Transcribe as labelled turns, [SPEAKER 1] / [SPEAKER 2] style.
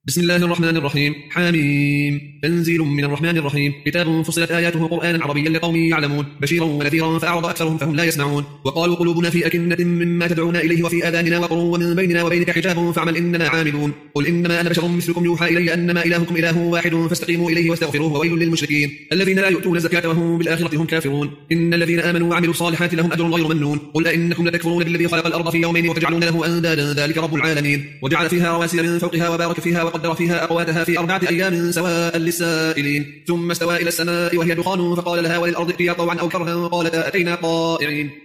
[SPEAKER 1] بسم الله الرحمن الرحيم. حميم. تنزيل من الرحمن الرحيم. كتاب فصلت آياته قرآنا عربيا لقوم يعلمون بشيرا ونذيرا فأعرض أكثرهم فهم لا يسمعون. وقالوا قلوبنا في أكنة مما تدعونا إليه وفي آذاننا وقر ومن بيننا وبينك حجاب فاعمل إننا عاملون. قل إنما أنا بشر مثلكم يوحى إلي أنما إلهكم إله واحد فاستقيموا إليه واستغفروه وويل للمشركين الذين لا يؤتون الزكاة وهم بالآخرة هم كافرون. إن الذين آمنوا وعملوا الصالحات لهم أجر غير ممنون. قل أئنكم لتكفرون بالذي خلق الأرض في يومين وتجعلون له أندادا ذلك رب العالمين. وجعل فيها رواسي من فوقها وبارك فيها وقدر فيها أقواتها في 4 أيام سواء للسائلين ثم استوى إلى السماء وهي دخان فقال لها وللأرض ائتيا طوعا أو كرها قالتا أتينا طائعين.